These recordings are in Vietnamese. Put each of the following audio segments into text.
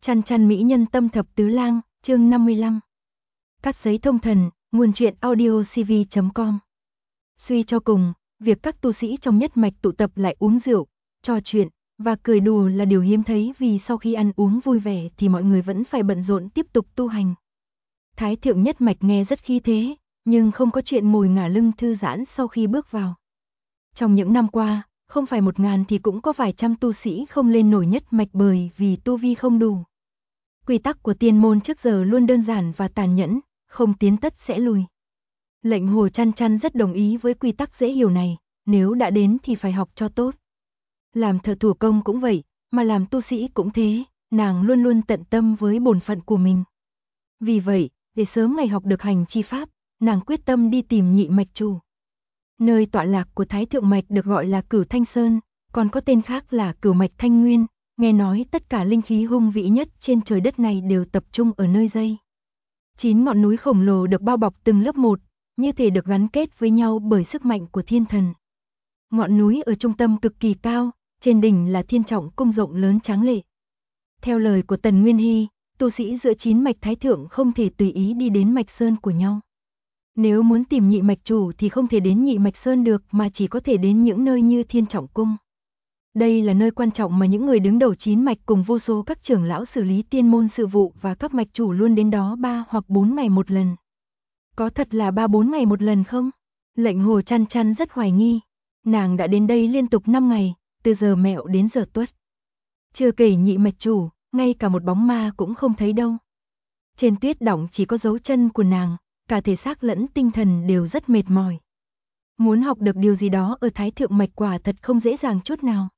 Chăn chăn mỹ nhân tâm thập tứ lang, chương 55. Cắt giấy thông thần, nguồn truyện audio cv.com. Suy cho cùng, việc các tu sĩ trong nhất mạch tụ tập lại uống rượu, trò chuyện và cười đùa là điều hiếm thấy, vì sau khi ăn uống vui vẻ thì mọi người vẫn phải bận rộn tiếp tục tu hành. Thái thượng nhất mạch nghe rất khí thế, nhưng không có chuyện ngồi ngả lưng thư giãn sau khi bước vào. Trong những năm qua, không phải 1000 thì cũng có vài trăm tu sĩ không lên nổi nhất mạch bởi vì tu vi không đủ. Quy tắc của tiên môn trước giờ luôn đơn giản và tàn nhẫn, không tiến tất sẽ lùi. Lệnh Hồ Chăn Chăn rất đồng ý với quy tắc dễ hiểu này, nếu đã đến thì phải học cho tốt. Làm thợ thủ công cũng vậy, mà làm tu sĩ cũng thế, nàng luôn luôn tận tâm với bổn phận của mình. Vì vậy, để sớm ngày học được hành chi pháp, nàng quyết tâm đi tìm nhị mạch chủ. Nơi tọa lạc của Thái thượng mạch được gọi là Cửu Thanh Sơn, còn có tên khác là Cửu mạch Thanh Nguyên. Nghe nói tất cả linh khí hung vĩ nhất trên trời đất này đều tập trung ở nơi đây. 9 ngọn núi khổng lồ được bao bọc từng lớp một, như thể được gắn kết với nhau bởi sức mạnh của thiên thần. Ngọn núi ở trung tâm cực kỳ cao, trên đỉnh là Thiên Trọng Cung rộng lớn tráng lệ. Theo lời của Tần Nguyên Hy, tu sĩ giữa 9 mạch thái thượng không thể tùy ý đi đến mạch sơn của nhau. Nếu muốn tìm nhị mạch chủ thì không thể đến nhị mạch sơn được, mà chỉ có thể đến những nơi như Thiên Trọng Cung. Đây là nơi quan trọng mà những người đứng đầu 9 mạch cùng vô số các trưởng lão xử lý tiên môn sự vụ và các mạch chủ luôn đến đó 3 hoặc 4 ngày một lần. Có thật là 3-4 ngày một lần không? Lệnh Hồ Chăn Chăn rất hoài nghi. Nàng đã đến đây liên tục 5 ngày, từ giờ mẹo đến giờ tuất. Chưa kể nhị mạch chủ, ngay cả một bóng ma cũng không thấy đâu. Trên tuyết đỏng chỉ có dấu chân của nàng, cả thể xác lẫn tinh thần đều rất mệt mỏi. Muốn học được điều gì đó ở Thái thượng mạch quả thật không dễ dàng chút nào.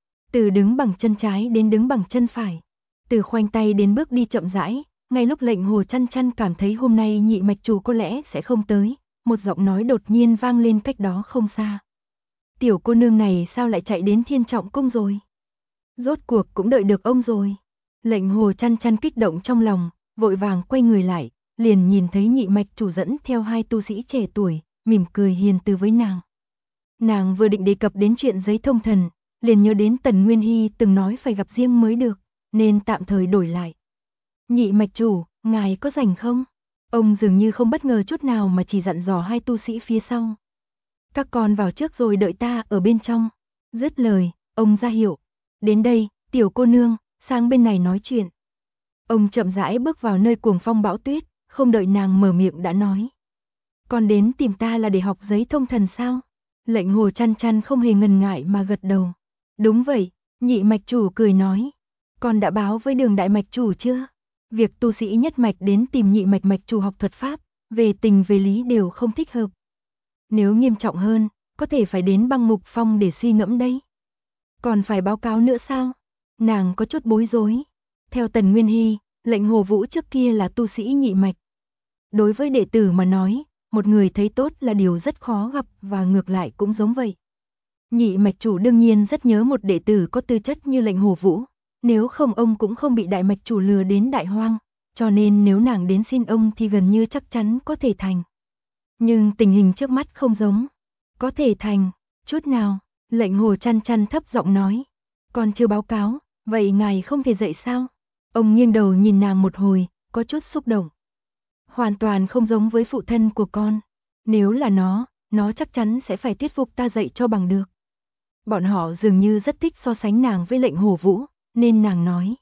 Từ đứng bằng chân trái đến đứng bằng chân phải, từ khoanh tay đến bước đi chậm rãi, ngay lúc Lệnh Hồ Chăn Chăn cảm thấy hôm nay nhị mạch chủ có lẽ sẽ không tới, một giọng nói đột nhiên vang lên cách đó không xa. Tiểu cô nương này sao lại chạy đến Thiên Trọng Cung rồi? Rốt cuộc cũng đợi được ông rồi. Lệnh Hồ Chăn Chăn kích động trong lòng, vội vàng quay người lại, liền nhìn thấy nhị mạch chủ dẫn theo 2 tu sĩ trẻ tuổi, mỉm cười hiền từ với nàng. Nàng vừa định đề cập đến chuyện giấy thông thần, liền nhớ đến Tần Nguyên Hy từng nói phải gặp riêng mới được, nên tạm thời đổi lại. Nhị mạch chủ, ngài có rảnh không? Ông dường như không bất ngờ chút nào mà chỉ dặn dò 2 tu sĩ phía sau. Các con vào trước rồi đợi ta ở bên trong. Dứt lời, ông ra hiệu. Đến đây, tiểu cô nương, sang bên này nói chuyện. Ông chậm rãi bước vào nơi cuồng phong bão tuyết, không đợi nàng mở miệng đã nói. Con đến tìm ta là để học giấy thông thần sao? Lệnh Hồ Chăn Chăn không hề ngần ngại mà gật đầu. Đúng vậy, nhị mạch chủ cười nói. Con đã báo với Đường đại mạch chủ chưa? Việc tu sĩ nhất mạch đến tìm nhị mạch mạch chủ học thuật pháp, về tình về lý đều không thích hợp. Nếu nghiêm trọng hơn, có thể phải đến Băng Mục Phong để suy ngẫm đấy. Còn phải báo cáo nữa sao? Nàng có chút bối rối. Theo Tần Nguyên Hy, Lệnh Hồ Vũ trước kia là tu sĩ nhị mạch. Đối với đệ tử mà nói, một người thấy tốt là điều rất khó gặp, và ngược lại cũng giống vậy. Nhị mạch chủ đương nhiên rất nhớ một đệ tử có tư chất như Lệnh Hồ Vũ, nếu không ông cũng không bị đại mạch chủ lừa đến Đại Hoang, cho nên nếu nàng đến xin ông thì gần như chắc chắn có thể thành. Nhưng tình hình trước mắt không giống. Có thể thành, chút nào? Lệnh Hồ Chăn Chăn thấp giọng nói. Còn chưa báo cáo, vậy ngài không thể dạy sao? Ông nghiêng đầu nhìn nàng một hồi, có chút xúc động. Hoàn toàn không giống với phụ thân của con. Nếu là nó chắc chắn sẽ phải thuyết phục ta dạy cho bằng được. Bọn họ dường như rất thích so sánh nàng với Lệnh Hồ Vũ, nên nàng nói.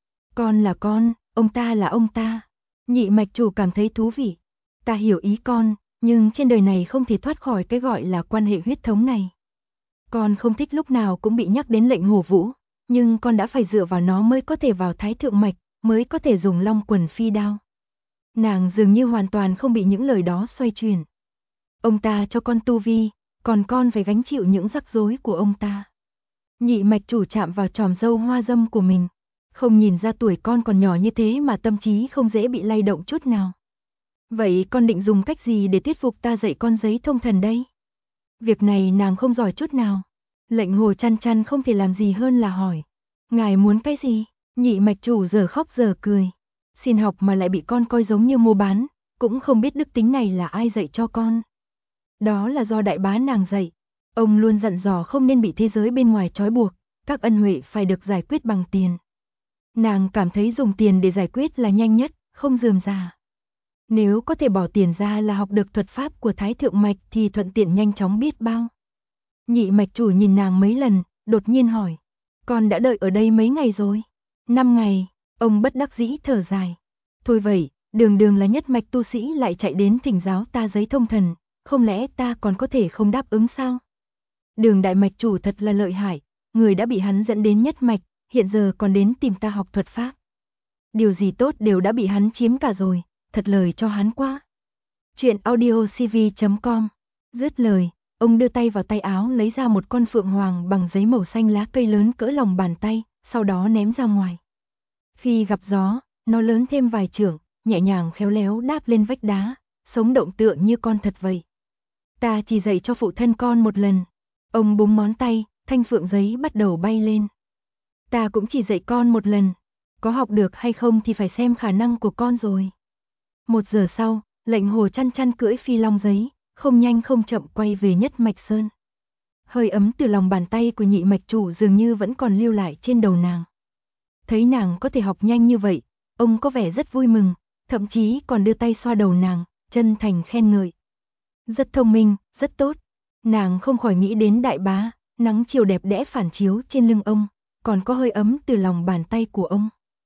Con là con, ông ta là ông ta. Nhị mạch chủ cảm thấy thú vị. Ta hiểu ý con, nhưng trên đời này không thể thoát khỏi cái gọi là quan hệ huyết thống này. Con không thích lúc nào cũng bị nhắc đến Lệnh Hồ Vũ, nhưng con đã phải dựa vào nó mới có thể vào Thái thượng mạch, mới có thể dùng Long Quần phi đao. Nàng dường như hoàn toàn không bị những lời đó xoay chuyển. Ông ta cho con tu vi, còn con phải gánh chịu những rắc rối của ông ta. Nhị mạch chủ chạm vào tròm râu hoa dâm của mình, không nhìn ra tuổi con còn nhỏ như thế mà tâm trí không dễ bị lay động chút nào. Vậy con định dùng cách gì để thuyết phục ta dạy con giấy thông thần đây? Việc này nàng không giỏi chút nào. Lệnh Hồ Chăn Chăn không thể làm gì hơn là hỏi. Ngài muốn cái gì? Nhị mạch chủ giờ khóc giờ cười. Xin học mà lại bị con coi giống như mua bán, cũng không biết đức tính này là ai dạy cho con. Đó là do đại bá nàng dạy. Ông luôn dặn dò không nên bị thế giới bên ngoài trói buộc, các ân huệ phải được giải quyết bằng tiền. Nàng cảm thấy dùng tiền để giải quyết là nhanh nhất, không rườm rà. Nếu có thể bỏ tiền ra là học được thuật pháp của Thái Thượng Mạch thì thuận tiện nhanh chóng biết bao. Nhị mạch chủ nhìn nàng mấy lần, đột nhiên hỏi. Con đã đợi ở đây mấy ngày rồi? 5 ngày, ông bất đắc dĩ thở dài. Thôi vậy, đường đường là nhất mạch tu sĩ lại chạy đến thỉnh giáo ta giấy thông thần, không lẽ ta còn có thể không đáp ứng sao? Đường đại mạch chủ thật là lợi hại, người đã bị hắn dẫn đến nhất mạch, hiện giờ còn đến tìm ta học thuật pháp. Điều gì tốt đều đã bị hắn chiếm cả rồi, thật lời cho hắn quá. Chuyện audiocv.com. Dứt lời, ông đưa tay vào tay áo lấy ra một con phượng hoàng bằng giấy màu xanh lá cây lớn cỡ lòng bàn tay, sau đó ném ra ngoài. Khi gặp gió, nó lớn thêm vài trượng, nhẹ nhàng khéo léo đáp lên vách đá, sống động tựa như con thật vậy. Ta chỉ dạy cho phụ thân con một lần. Ông búng ngón tay, thanh phượng giấy bắt đầu bay lên. Ta cũng chỉ dạy con một lần, có học được hay không thì phải xem khả năng của con rồi. 1 giờ sau, Lệnh Hồ chăn chăn cưỡi phi long giấy, không nhanh không chậm quay về nhất mạch sơn. Hơi ấm từ lòng bàn tay của nhị mạch chủ dường như vẫn còn lưu lại trên đầu nàng. Thấy nàng có thể học nhanh như vậy, ông có vẻ rất vui mừng, thậm chí còn đưa tay xoa đầu nàng, chân thành khen ngợi. Rất thông minh, rất tốt. Nàng không khỏi nghĩ đến đại bá, nắng chiều đẹp đẽ phản chiếu trên lưng ông, còn có hơi ấm từ lòng bàn tay của ông.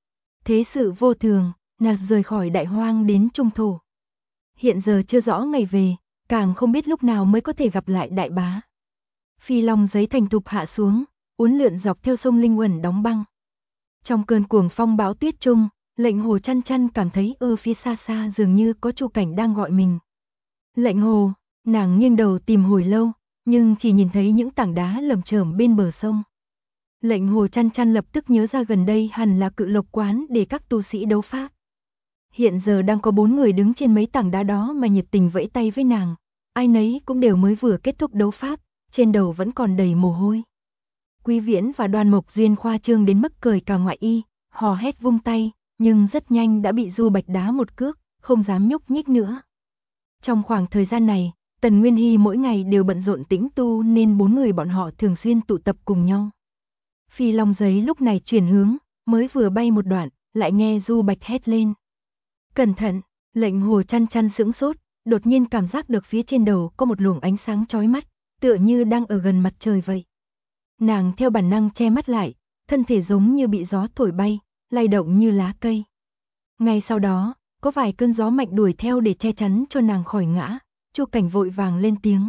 Thế sự vô thường, nàng rời khỏi đại hoang đến trung thổ. Hiện giờ chưa rõ ngày về, càng không biết lúc nào mới có thể gặp lại đại bá. Phi long giấy thành thục hạ xuống, uốn lượn dọc theo sông Linh Uẩn đóng băng. Trong cơn cuồng phong bão tuyết trung, Lệnh Hồ chăn chăn cảm thấy ở phía xa xa dường như có Chu Cảnh đang gọi mình. Lệnh Hồ, nàng nghiêng đầu tìm hồi lâu, nhưng chỉ nhìn thấy những tảng đá lởm chởm bên bờ sông. Lệnh Hồ chăn chăn lập tức nhớ ra gần đây hẳn là Cự Lộc quán để các tu sĩ đấu pháp. Hiện giờ đang có 4 người đứng trên mấy tảng đá đó mà nhiệt tình vẫy tay với nàng, ai nấy cũng đều mới vừa kết thúc đấu pháp, trên đầu vẫn còn đầy mồ hôi. Quý Viễn và Đoan Mộc Duyên khoa trương đến mức cười cả ngoại y, hò hét vung tay, nhưng rất nhanh đã bị Du Bạch đá một cước, không dám nhúc nhích nữa. Trong khoảng thời gian này, Tần Nguyên Hy mỗi ngày đều bận rộn tĩnh tu nên 4 người bọn họ thường xuyên tụ tập cùng nhau. Phi long giấy lúc này chuyển hướng, mới vừa bay một đoạn, lại nghe Du Bạch hét lên. Cẩn thận, Lệnh Hồ chăn chăn sững sốt, đột nhiên cảm giác được phía trên đầu có một luồng ánh sáng chói mắt, tựa như đang ở gần mặt trời vậy. Nàng theo bản năng che mắt lại, thân thể giống như bị gió thổi bay, lay động như lá cây. Ngay sau đó, có vài cơn gió mạnh đuổi theo để che chắn cho nàng khỏi ngã, Chu Cảnh vội vàng lên tiếng.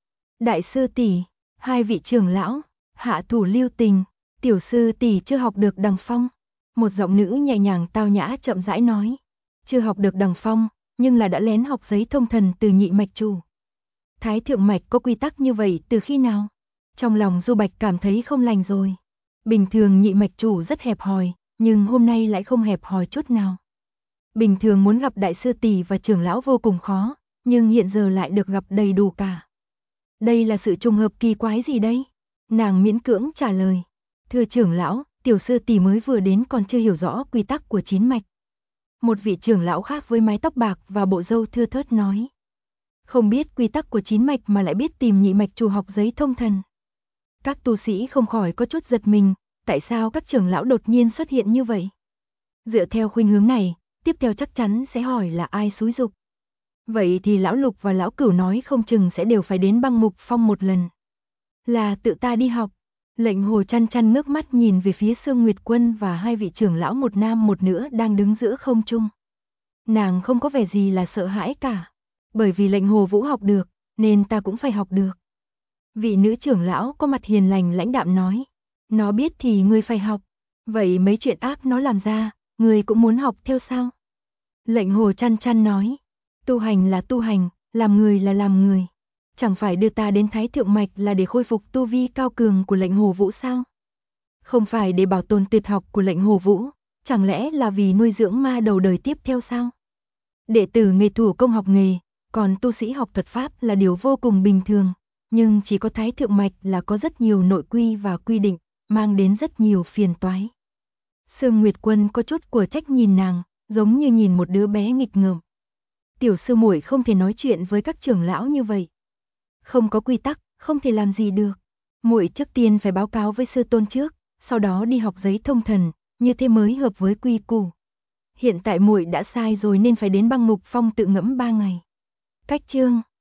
Đại sư tỷ, 2 vị trưởng lão, hạ thủ lưu tình, tiểu sư tỷ chưa học được đằng phong. Một giọng nữ nhẹ nhàng tao nhã chậm rãi nói. Chưa học được đằng phong, nhưng là đã lén học giấy thông thần từ nhị mạch chủ. Thái thượng mạch có quy tắc như vậy từ khi nào? Trong lòng Du Bạch cảm thấy không lành rồi. Bình thường nhị mạch chủ rất hẹp hòi, nhưng hôm nay lại không hẹp hòi chút nào. Bình thường muốn gặp đại sư tỷ và trưởng lão vô cùng khó, nhưng hiện giờ lại được gặp đầy đủ cả. Đây là sự trùng hợp kỳ quái gì đây? Nàng miễn cưỡng trả lời. Thưa trưởng lão, tiểu sư tỷ mới vừa đến còn chưa hiểu rõ quy tắc của 9 mạch. Một vị trưởng lão khác với mái tóc bạc và bộ râu thưa thớt nói. Không biết quy tắc của 9 mạch mà lại biết tìm nhị mạch chủ học giấy thông thần. Các tu sĩ không khỏi có chút giật mình, tại sao các trưởng lão đột nhiên xuất hiện như vậy? Dựa theo khuynh hướng này, tiếp theo chắc chắn sẽ hỏi là ai xúi giục. Vậy thì lão Lục và lão Cửu nói không chừng sẽ đều phải đến Băng Mục Phong một lần. Là tự ta đi học. Lệnh Hồ chăn chăn ngước mắt nhìn về phía Sương Nguyệt Quân và 2 vị trưởng lão một nam một nữ đang đứng giữa không trung. Nàng không có vẻ gì là sợ hãi cả. Bởi vì Lệnh Hồ Vũ học được, nên ta cũng phải học được. Vị nữ trưởng lão có mặt hiền lành lãnh đạm nói. Nó biết thì ngươi phải học. Vậy mấy chuyện ác nó làm ra, ngươi cũng muốn học theo sao? Lệnh Hồ chăn chăn nói. Tu hành là tu hành, làm người là làm người. Chẳng phải đưa ta đến Thái Thượng Mạch là để khôi phục tu vi cao cường của Lệnh Hồ Vũ sao? Không phải để bảo tồn tuyệt học của Lệnh Hồ Vũ, chẳng lẽ là vì nuôi dưỡng ma đầu đời tiếp theo sao? Đệ tử nghề thủ công học nghề, còn tu sĩ học thuật pháp là điều vô cùng bình thường, nhưng chỉ có Thái Thượng Mạch là có rất nhiều nội quy và quy định, mang đến rất nhiều phiền toái. Sương Nguyệt Quân có chút của trách nhìn nàng, giống như nhìn một đứa bé nghịch ngợm. Tiểu sư muội không thể nói chuyện với các trưởng lão như vậy. Không có quy tắc, không thể làm gì được. Muội trước tiên phải báo cáo với sư tôn trước, sau đó đi học giấy thông thần, như thế mới hợp với quy củ. Hiện tại muội đã sai rồi nên phải đến Băng Mục Phong tự ngẫm 3 ngày. Cách chương